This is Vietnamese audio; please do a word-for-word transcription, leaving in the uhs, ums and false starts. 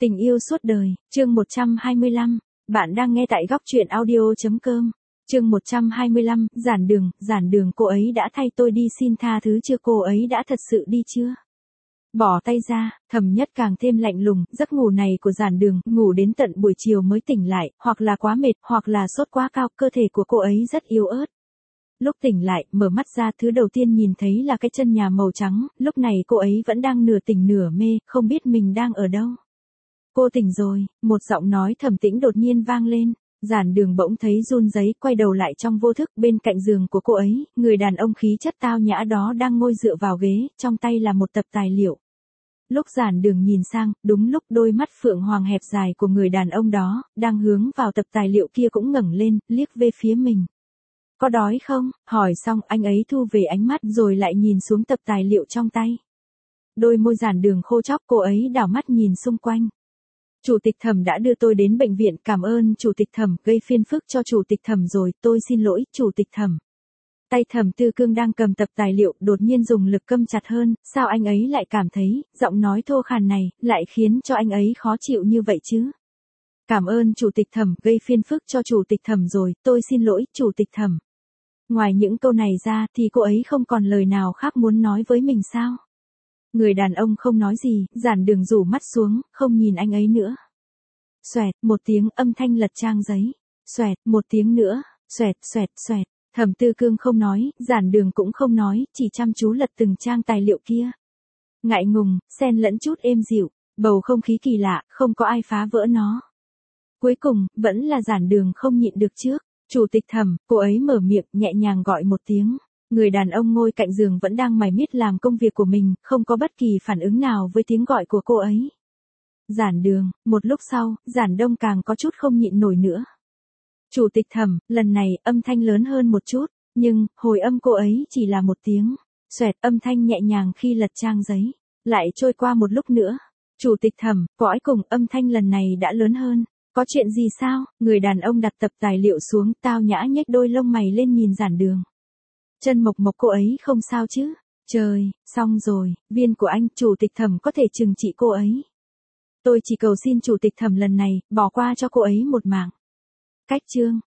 Tình yêu suốt đời, chương một trăm hai mươi lăm, bạn đang nghe tại góc truyện audio.com. Chương một trăm hai mươi lăm, giản đường, giản đường cô ấy đã thay tôi đi xin tha thứ chưa, cô ấy đã thật sự đi chưa? Bỏ tay ra, Thẩm Nhất càng thêm lạnh lùng, giấc ngủ này của giản đường, ngủ đến tận buổi chiều mới tỉnh lại, hoặc là quá mệt, hoặc là sốt quá cao, cơ thể của cô ấy rất yếu ớt. Lúc tỉnh lại, mở mắt ra thứ đầu tiên nhìn thấy là cái chân nhà màu trắng, lúc này cô ấy vẫn đang nửa tỉnh nửa mê, không biết mình đang ở đâu. Cô tỉnh rồi, một giọng nói trầm tĩnh đột nhiên vang lên. Giản đường bỗng thấy run rẩy, quay đầu lại trong vô thức, bên cạnh giường của cô ấy, người đàn ông khí chất tao nhã đó đang ngồi dựa vào ghế, trong tay là một tập tài liệu. Lúc giản đường nhìn sang, đúng lúc đôi mắt phượng hoàng hẹp dài của người đàn ông đó, đang hướng vào tập tài liệu kia cũng ngẩng lên, liếc về phía mình. Có đói không? Hỏi xong anh ấy thu về ánh mắt rồi lại nhìn xuống tập tài liệu trong tay. Đôi môi giản đường khô chóc, cô ấy đảo mắt nhìn xung quanh. Chủ tịch Thẩm đã đưa tôi đến bệnh viện, cảm ơn chủ tịch Thẩm, gây phiền phức cho chủ tịch Thẩm rồi, tôi xin lỗi, chủ tịch Thẩm. Tay Thẩm Tư Cương đang cầm tập tài liệu, đột nhiên dùng lực câm chặt hơn, sao anh ấy lại cảm thấy, giọng nói thô khàn này, lại khiến cho anh ấy khó chịu như vậy chứ? Cảm ơn chủ tịch Thẩm, gây phiền phức cho chủ tịch Thẩm rồi, tôi xin lỗi, chủ tịch Thẩm. Ngoài những câu này ra thì cô ấy không còn lời nào khác muốn nói với mình sao? Người đàn ông không nói gì, giản đường rủ mắt xuống, không nhìn anh ấy nữa. Xoẹt, một tiếng, âm thanh lật trang giấy. Xoẹt, một tiếng nữa, xoẹt, xoẹt, xoẹt. Thẩm Tư Cương không nói, giản đường cũng không nói, chỉ chăm chú lật từng trang tài liệu kia. Ngại ngùng, xen lẫn chút êm dịu, bầu không khí kỳ lạ, không có ai phá vỡ nó. Cuối cùng, vẫn là giản đường không nhịn được trước. Chủ tịch Thẩm, cô ấy mở miệng, nhẹ nhàng gọi một tiếng. Người đàn ông ngồi cạnh giường vẫn đang mải miết làm công việc của mình, không có bất kỳ phản ứng nào với tiếng gọi của cô ấy. Giản đường, một lúc sau, giản đông càng có chút không nhịn nổi nữa. Chủ tịch Thẩm, lần này, âm thanh lớn hơn một chút, nhưng, hồi âm cô ấy chỉ là một tiếng. Xoẹt, âm thanh nhẹ nhàng khi lật trang giấy. Lại trôi qua một lúc nữa. Chủ tịch Thẩm, cõi cùng, âm thanh lần này đã lớn hơn. Có chuyện gì sao? Người đàn ông đặt tập tài liệu xuống, tao nhã nhếch đôi lông mày lên nhìn giản đường. Chân Mộc Mộc, cô ấy không sao chứ? Trời, xong rồi, viên của anh, chủ tịch Thẩm có thể trừng trị cô ấy. Tôi chỉ cầu xin chủ tịch Thẩm lần này, bỏ qua cho cô ấy một mạng. Cách chương.